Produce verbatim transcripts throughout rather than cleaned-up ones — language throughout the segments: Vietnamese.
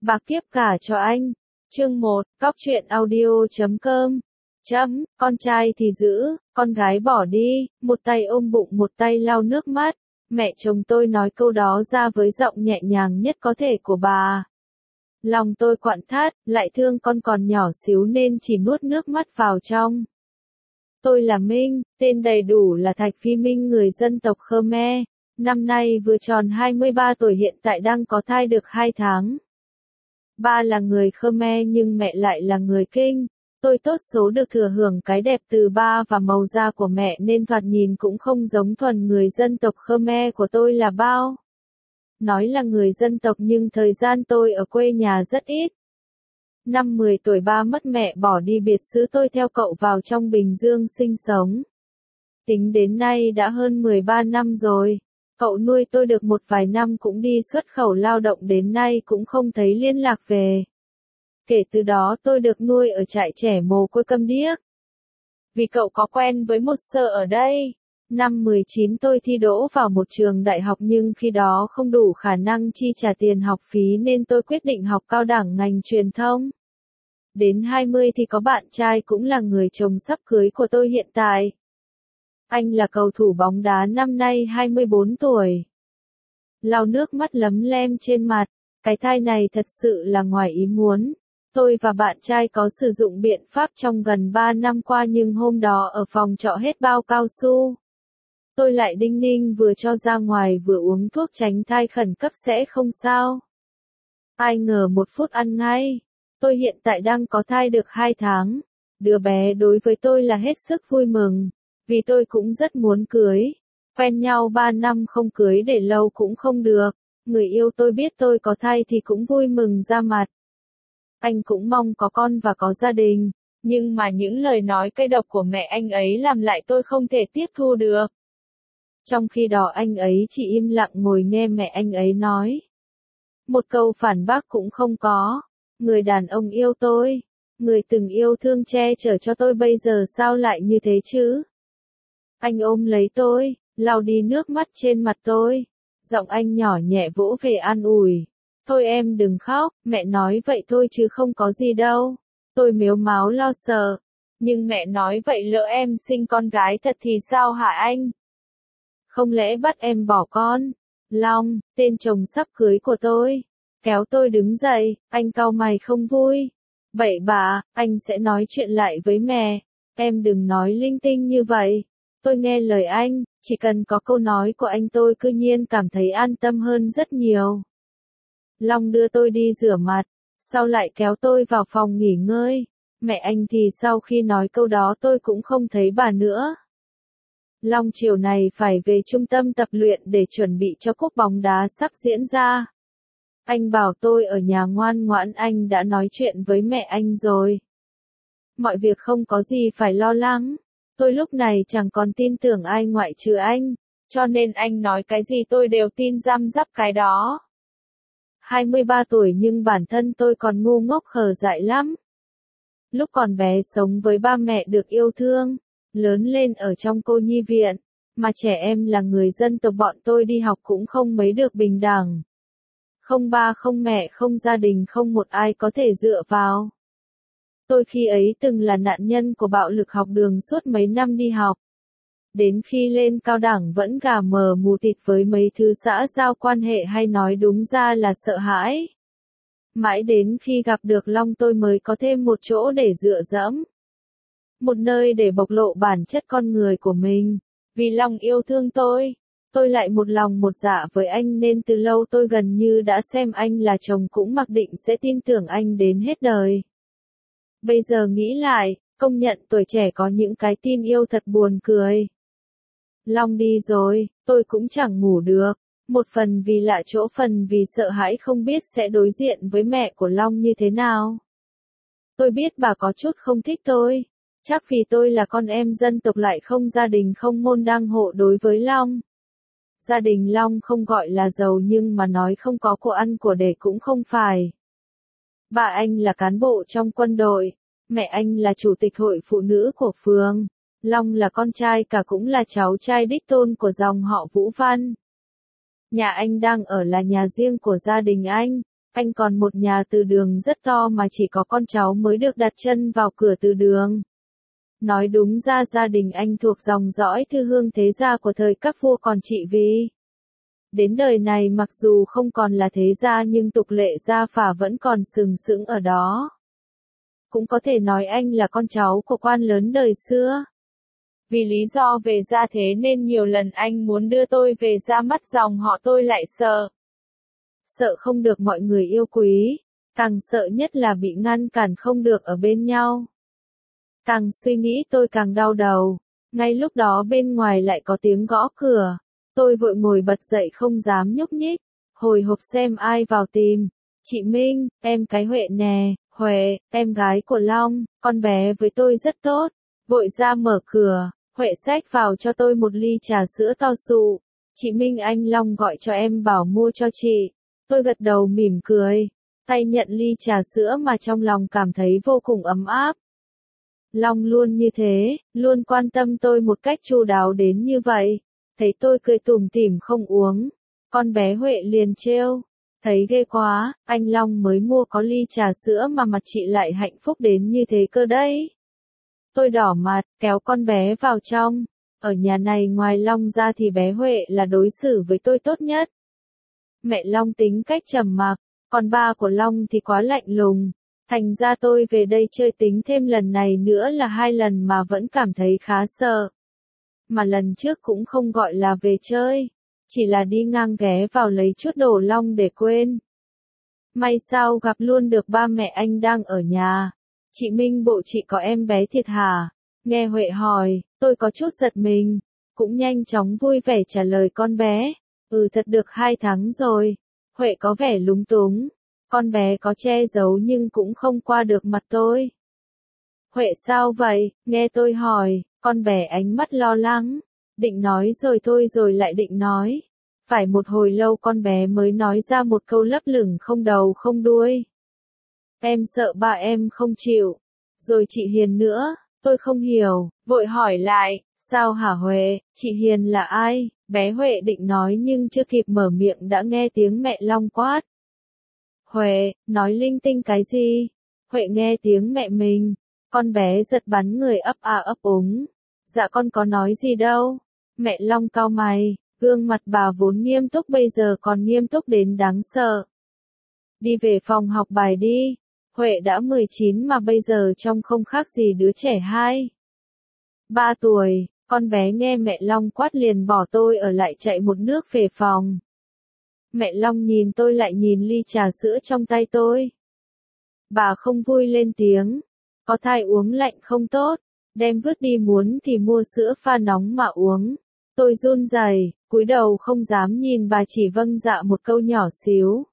Bà kiếp cả cho anh. Chương một, cóc truyện audio chấm com. Chấm, con trai thì giữ, con gái bỏ đi, một tay ôm bụng một tay lau nước mắt. Mẹ chồng tôi nói câu đó ra với giọng nhẹ nhàng nhất có thể của bà. Lòng tôi quặn thắt, lại thương con còn nhỏ xíu nên chỉ nuốt nước mắt vào trong. Tôi là Minh, tên đầy đủ là Thạch Phi Minh, người dân tộc Khmer. Năm nay vừa tròn hai mươi ba tuổi, hiện tại đang có thai được hai tháng. Ba là người Khmer nhưng mẹ lại là người Kinh. Tôi tốt số được thừa hưởng cái đẹp từ ba và màu da của mẹ nên thoạt nhìn cũng không giống thuần người dân tộc Khmer của tôi là bao. Nói là người dân tộc nhưng thời gian tôi ở quê nhà rất ít. Năm mười tuổi ba mất mẹ bỏ đi biệt xứ, tôi theo cậu vào trong Bình Dương sinh sống. Tính đến nay đã hơn mười ba năm rồi. Cậu nuôi tôi được một vài năm cũng đi xuất khẩu lao động, đến nay cũng không thấy liên lạc về. Kể từ đó tôi được nuôi ở trại trẻ mồ côi Câm Điếc. Vì cậu có quen với một sơ ở đây. Năm mười chín tôi thi đỗ vào một trường đại học nhưng khi đó không đủ khả năng chi trả tiền học phí nên tôi quyết định học cao đẳng ngành truyền thông. Đến hai mươi thì có bạn trai cũng là người chồng sắp cưới của tôi hiện tại. Anh là cầu thủ bóng đá, năm nay hai mươi bốn tuổi. Lau nước mắt lấm lem trên mặt, cái thai này thật sự là ngoài ý muốn. Tôi và bạn trai có sử dụng biện pháp trong gần ba năm qua nhưng hôm đó ở phòng trọ hết bao cao su. Tôi lại đinh ninh vừa cho ra ngoài vừa uống thuốc tránh thai khẩn cấp sẽ không sao. Ai ngờ một phút ăn ngay. Tôi hiện tại đang có thai được hai tháng. Đứa bé đối với tôi là hết sức vui mừng. Vì tôi cũng rất muốn cưới. Quen nhau ba năm không cưới để lâu cũng không được. Người yêu tôi biết tôi có thai thì cũng vui mừng ra mặt. Anh cũng mong có con và có gia đình. Nhưng mà những lời nói cay độc của mẹ anh ấy làm lại tôi không thể tiếp thu được. Trong khi đó anh ấy chỉ im lặng ngồi nghe mẹ anh ấy nói. Một câu phản bác cũng không có. Người đàn ông yêu tôi, người từng yêu thương che chở cho tôi bây giờ sao lại như thế chứ? Anh ôm lấy tôi, lau đi nước mắt trên mặt tôi. Giọng anh nhỏ nhẹ vỗ về an ủi. Thôi em đừng khóc, mẹ nói vậy thôi chứ không có gì đâu. Tôi mếu máo lo sợ. Nhưng mẹ nói vậy lỡ em sinh con gái thật thì sao hả anh? Không lẽ bắt em bỏ con? Long, tên chồng sắp cưới của tôi, kéo tôi đứng dậy, anh cau mày không vui. Bậy bạ, anh sẽ nói chuyện lại với mẹ. Em đừng nói linh tinh như vậy. Tôi nghe lời anh, chỉ cần có câu nói của anh tôi cư nhiên cảm thấy an tâm hơn rất nhiều. Long đưa tôi đi rửa mặt, sau lại kéo tôi vào phòng nghỉ ngơi. Mẹ anh thì sau khi nói câu đó tôi cũng không thấy bà nữa. Long chiều này phải về trung tâm tập luyện để chuẩn bị cho cúp bóng đá sắp diễn ra. Anh bảo tôi ở nhà ngoan ngoãn, anh đã nói chuyện với mẹ anh rồi. Mọi việc không có gì phải lo lắng. Tôi lúc này chẳng còn tin tưởng ai ngoại trừ anh, cho nên anh nói cái gì tôi đều tin răm rắp cái đó. hai mươi ba tuổi nhưng bản thân tôi còn ngu ngốc khờ dại lắm. Lúc còn bé sống với ba mẹ được yêu thương, lớn lên ở trong cô nhi viện, mà trẻ em là người dân tộc bọn tôi đi học cũng không mấy được bình đẳng. Không ba không mẹ không gia đình, không một ai có thể dựa vào. Tôi khi ấy từng là nạn nhân của bạo lực học đường suốt mấy năm đi học. Đến khi lên cao đẳng vẫn gà mờ mù tịt với mấy thứ xã giao quan hệ, hay nói đúng ra là sợ hãi. Mãi đến khi gặp được Long tôi mới có thêm một chỗ để dựa dẫm. Một nơi để bộc lộ bản chất con người của mình. Vì Long yêu thương tôi, tôi lại một lòng một dạ với anh nên từ lâu tôi gần như đã xem anh là chồng, cũng mặc định sẽ tin tưởng anh đến hết đời. Bây giờ nghĩ lại, công nhận tuổi trẻ có những cái tin yêu thật buồn cười. Long đi rồi, tôi cũng chẳng ngủ được. Một phần vì lạ chỗ, phần vì sợ hãi không biết sẽ đối diện với mẹ của Long như thế nào. Tôi biết bà có chút không thích tôi. Chắc vì tôi là con em dân tộc lại không gia đình không môn đăng hộ đối với Long. Gia đình Long không gọi là giàu nhưng mà nói không có của ăn của để cũng không phải. Bà anh là cán bộ trong quân đội, mẹ anh là chủ tịch hội phụ nữ của phường. Long là con trai cả cũng là cháu trai đích tôn của dòng họ Vũ Văn. Nhà anh đang ở là nhà riêng của gia đình anh, Anh còn một nhà từ đường rất to mà chỉ có con cháu mới được đặt chân vào cửa từ đường. Nói đúng ra gia đình anh thuộc dòng dõi thư hương thế gia của thời các vua còn trị vì. Đến đời này mặc dù không còn là thế gia nhưng tục lệ gia phả vẫn còn sừng sững ở đó. Cũng có thể nói anh là con cháu của quan lớn đời xưa. Vì lý do về gia thế nên nhiều lần anh muốn đưa tôi về ra mắt dòng họ tôi lại sợ. Sợ không được mọi người yêu quý, càng sợ nhất là bị ngăn cản không được ở bên nhau. Càng suy nghĩ tôi càng đau đầu, ngay lúc đó bên ngoài lại có tiếng gõ cửa, tôi vội ngồi bật dậy không dám nhúc nhích, hồi hộp xem ai vào tìm. Chị Minh, em cái Huệ nè, Huệ, em gái của Long, con bé với tôi rất tốt, vội ra mở cửa, Huệ xách vào cho tôi một ly trà sữa to xụ. Chị Minh anh Long gọi cho em bảo mua cho chị. Tôi gật đầu mỉm cười, tay nhận ly trà sữa mà trong lòng cảm thấy vô cùng ấm áp. Long luôn như thế, luôn quan tâm tôi một cách chu đáo đến như vậy. Thấy tôi cười tủm tỉm không uống, con bé Huệ liền trêu, thấy ghê quá, anh Long mới mua có ly trà sữa mà mặt chị lại hạnh phúc đến như thế cơ đấy. Tôi đỏ mặt, kéo con bé vào trong, ở nhà này ngoài Long ra thì bé Huệ là đối xử với tôi tốt nhất. Mẹ Long tính cách trầm mặc, còn ba của Long thì quá lạnh lùng, thành ra tôi về đây chơi tính thêm lần này nữa là hai lần mà vẫn cảm thấy khá sợ. Mà lần trước cũng không gọi là về chơi, chỉ là đi ngang ghé vào lấy chút đồ Long để quên. May sao gặp luôn được ba mẹ anh đang ở nhà. Chị Minh bộ chị có em bé thiệt hả? Nghe Huệ hỏi, tôi có chút giật mình, cũng nhanh chóng vui vẻ trả lời con bé. Ừ thật được hai tháng rồi. Huệ có vẻ lúng túng. Con bé có che giấu nhưng cũng không qua được mặt tôi. Huệ sao vậy? Nghe tôi hỏi, con bé ánh mắt lo lắng. Định nói rồi thôi rồi lại định nói. Phải một hồi lâu con bé mới nói ra một câu lấp lửng không đầu không đuôi. Em sợ ba em không chịu. Rồi chị Hiền nữa, tôi không hiểu, vội hỏi lại, sao hả Huệ, chị Hiền là ai? Bé Huệ định nói nhưng chưa kịp mở miệng đã nghe tiếng mẹ Long quát. Huệ, nói linh tinh cái gì? Huệ nghe tiếng mẹ mình, con bé giật bắn người ấp a ấp úng. Dạ con có nói gì đâu. Mẹ Long cau mày, gương mặt bà vốn nghiêm túc bây giờ còn nghiêm túc đến đáng sợ. Đi về phòng học bài đi. Huệ đã mười chín mà bây giờ trông không khác gì đứa trẻ hai. Ba tuổi, con bé nghe mẹ Long quát liền bỏ tôi ở lại chạy một nước về phòng. Mẹ Long nhìn tôi lại nhìn ly trà sữa trong tay tôi. Bà không vui lên tiếng. Có thai uống lạnh không tốt, đem vứt đi muốn thì mua sữa pha nóng mà uống. Tôi run rẩy, cúi đầu không dám nhìn bà chỉ vâng dạ một câu nhỏ xíu.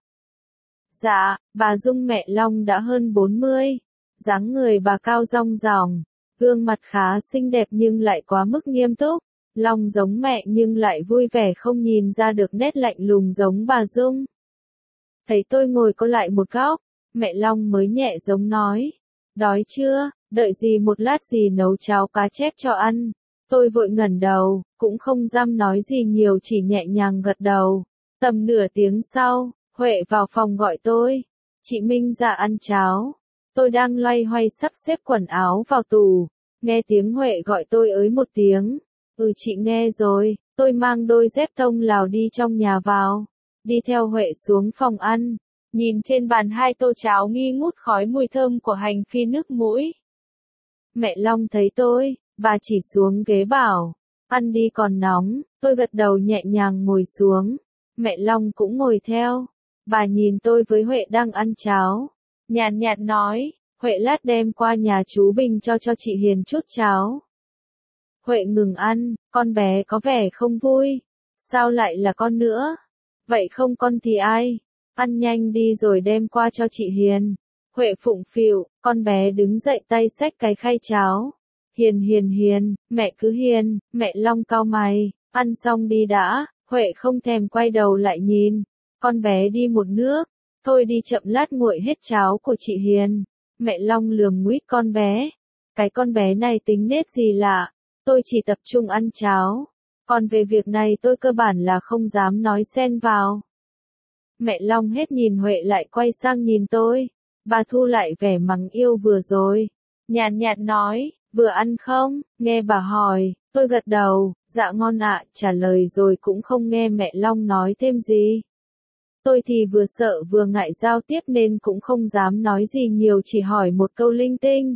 Dạ, bà Dung mẹ Long đã hơn bốn mươi, dáng người bà cao rong ròng, gương mặt khá xinh đẹp nhưng lại quá mức nghiêm túc. Long giống mẹ nhưng lại vui vẻ không nhìn ra được nét lạnh lùng giống bà Dung. Thấy tôi ngồi co lại một góc, mẹ Long mới nhẹ giống nói. Đói chưa, đợi gì một lát gì nấu cháo cá chép cho ăn. Tôi vội ngẩng đầu, cũng không dám nói gì nhiều chỉ nhẹ nhàng gật đầu. Tầm nửa tiếng sau, Huệ vào phòng gọi tôi. Chị Minh ra ăn cháo. Tôi đang loay hoay sắp xếp quần áo vào tủ. Nghe tiếng Huệ gọi tôi ới một tiếng. Ừ chị nghe rồi, tôi mang đôi dép tông Lào đi trong nhà vào. Đi theo Huệ xuống phòng ăn. Nhìn trên bàn hai tô cháo nghi ngút khói mùi thơm của hành phi nước mũi. Mẹ Long thấy tôi, bà chỉ xuống ghế bảo. Ăn đi còn nóng, tôi gật đầu nhẹ nhàng ngồi xuống. Mẹ Long cũng ngồi theo. Bà nhìn tôi với Huệ đang ăn cháo. Nhàn nhạt nói, Huệ lát đem qua nhà chú Bình cho cho chị Hiền chút cháo. Huệ ngừng ăn, con bé có vẻ không vui. Sao lại là con nữa? Vậy không con thì ai? Ăn nhanh đi rồi đem qua cho chị Hiền. Huệ phụng phịu, con bé đứng dậy tay xách cái khay cháo. Hiền hiền hiền, mẹ cứ hiền, mẹ Long cau mày, ăn xong đi đã. Huệ không thèm quay đầu lại nhìn. Con bé đi một nước, thôi đi chậm lát nguội hết cháo của chị Hiền. Mẹ Long lườm nguýt con bé. Cái con bé này tính nết gì lạ, tôi chỉ tập trung ăn cháo. Còn về việc này tôi cơ bản là không dám nói xen vào. Mẹ Long hết nhìn Huệ lại quay sang nhìn tôi. Bà thu lại vẻ mắng yêu vừa rồi. Nhàn nhạt nói, vừa ăn không? Nghe bà hỏi, tôi gật đầu, dạ ngon ạ, trả lời rồi cũng không nghe mẹ Long nói thêm gì. Tôi thì vừa sợ vừa ngại giao tiếp nên cũng không dám nói gì nhiều, chỉ hỏi một câu linh tinh.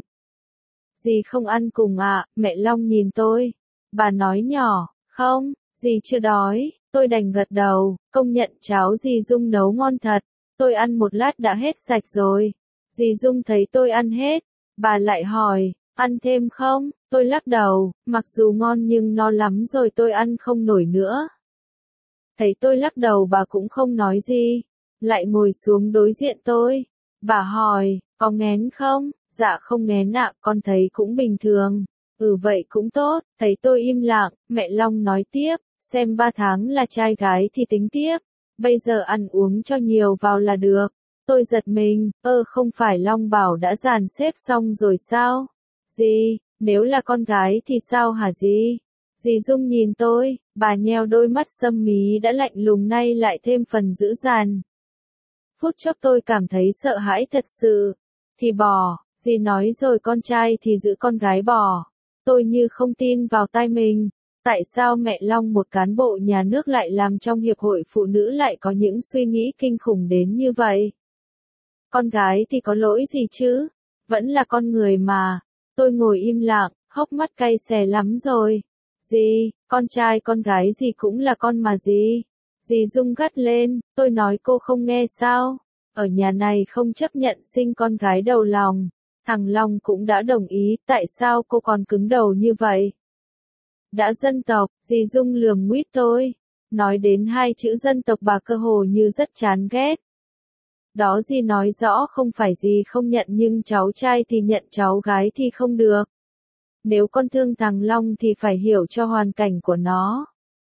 Dì không ăn cùng ạ? Mẹ Long nhìn tôi. Bà nói nhỏ, không, dì chưa đói. Tôi đành gật đầu, công nhận cháo dì Dung nấu ngon thật. Tôi ăn một lát đã hết sạch rồi. Dì Dung thấy tôi ăn hết, bà lại hỏi, ăn thêm không? Tôi lắc đầu, mặc dù ngon nhưng no lắm rồi, tôi ăn không nổi nữa. Thấy tôi lắc đầu bà cũng không nói gì, lại ngồi xuống đối diện tôi. Bà hỏi, có nghén không? Dạ không nghén ạ, con thấy cũng bình thường. Ừ vậy cũng tốt. Thấy tôi im lặng, mẹ Long nói tiếp, xem ba tháng là trai gái thì tính tiếp. Bây giờ ăn uống cho nhiều vào là được. Tôi giật mình, ơ không phải Long bảo đã dàn xếp xong rồi sao? Dì, nếu là con gái thì sao hả dì? Dì Dung nhìn tôi, bà nheo đôi mắt sâm mí đã lạnh lùng nay lại thêm phần dữ dằn. Phút chốc tôi cảm thấy sợ hãi thật sự. Thì bỏ, dì nói rồi, con trai thì giữ con gái bỏ. Tôi như không tin vào tai mình. Tại sao mẹ Long, một cán bộ nhà nước lại làm trong hiệp hội phụ nữ, lại có những suy nghĩ kinh khủng đến như vậy? Con gái thì có lỗi gì chứ? Vẫn là con người mà. Tôi ngồi im lặng, hốc mắt cay xè lắm rồi. Dì, con trai con gái gì cũng là con mà dì. Dì Dung gắt lên, tôi nói cô không nghe sao? Ở nhà này không chấp nhận sinh con gái đầu lòng. Thằng Long cũng đã đồng ý, tại sao cô còn cứng đầu như vậy? Đã dân tộc, dì Dung lườm nguýt tôi. Nói đến hai chữ dân tộc bà cơ hồ như rất chán ghét. Đó dì nói rõ không phải dì không nhận, nhưng cháu trai thì nhận, cháu gái thì không được. Nếu con thương thằng Long thì phải hiểu cho hoàn cảnh của nó.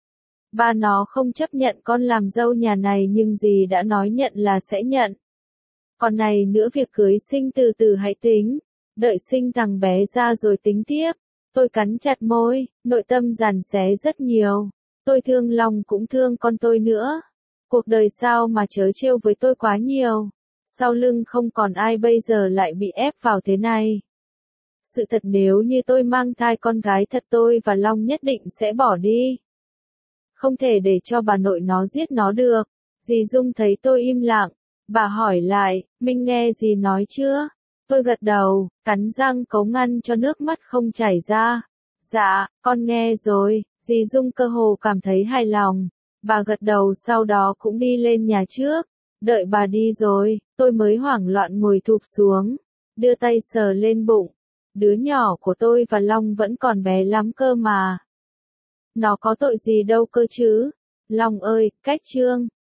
Ba nó không chấp nhận con làm dâu nhà này, nhưng dì đã nói nhận là sẽ nhận. Còn này nữa, việc cưới sinh từ từ hãy tính. Đợi sinh thằng bé ra rồi tính tiếp. Tôi cắn chặt môi, nội tâm giằng xé rất nhiều. Tôi thương Long cũng thương con tôi nữa. Cuộc đời sao mà trớ trêu với tôi quá nhiều. Sau lưng không còn ai, bây giờ lại bị ép vào thế này. Sự thật nếu như tôi mang thai con gái thật, tôi và Long nhất định sẽ bỏ đi. Không thể để cho bà nội nó giết nó được. Dì Dung thấy tôi im lặng. Bà hỏi lại, Minh nghe dì nói chưa? Tôi gật đầu, cắn răng cố ngăn cho nước mắt không chảy ra. Dạ, con nghe rồi. Dì Dung cơ hồ cảm thấy hài lòng. Bà gật đầu, sau đó cũng đi lên nhà trước. Đợi bà đi rồi, tôi mới hoảng loạn ngồi thụp xuống, đưa tay sờ lên bụng. Đứa nhỏ của tôi và Long vẫn còn bé lắm cơ mà. Nó có tội gì đâu cơ chứ. Long ơi, cách chương.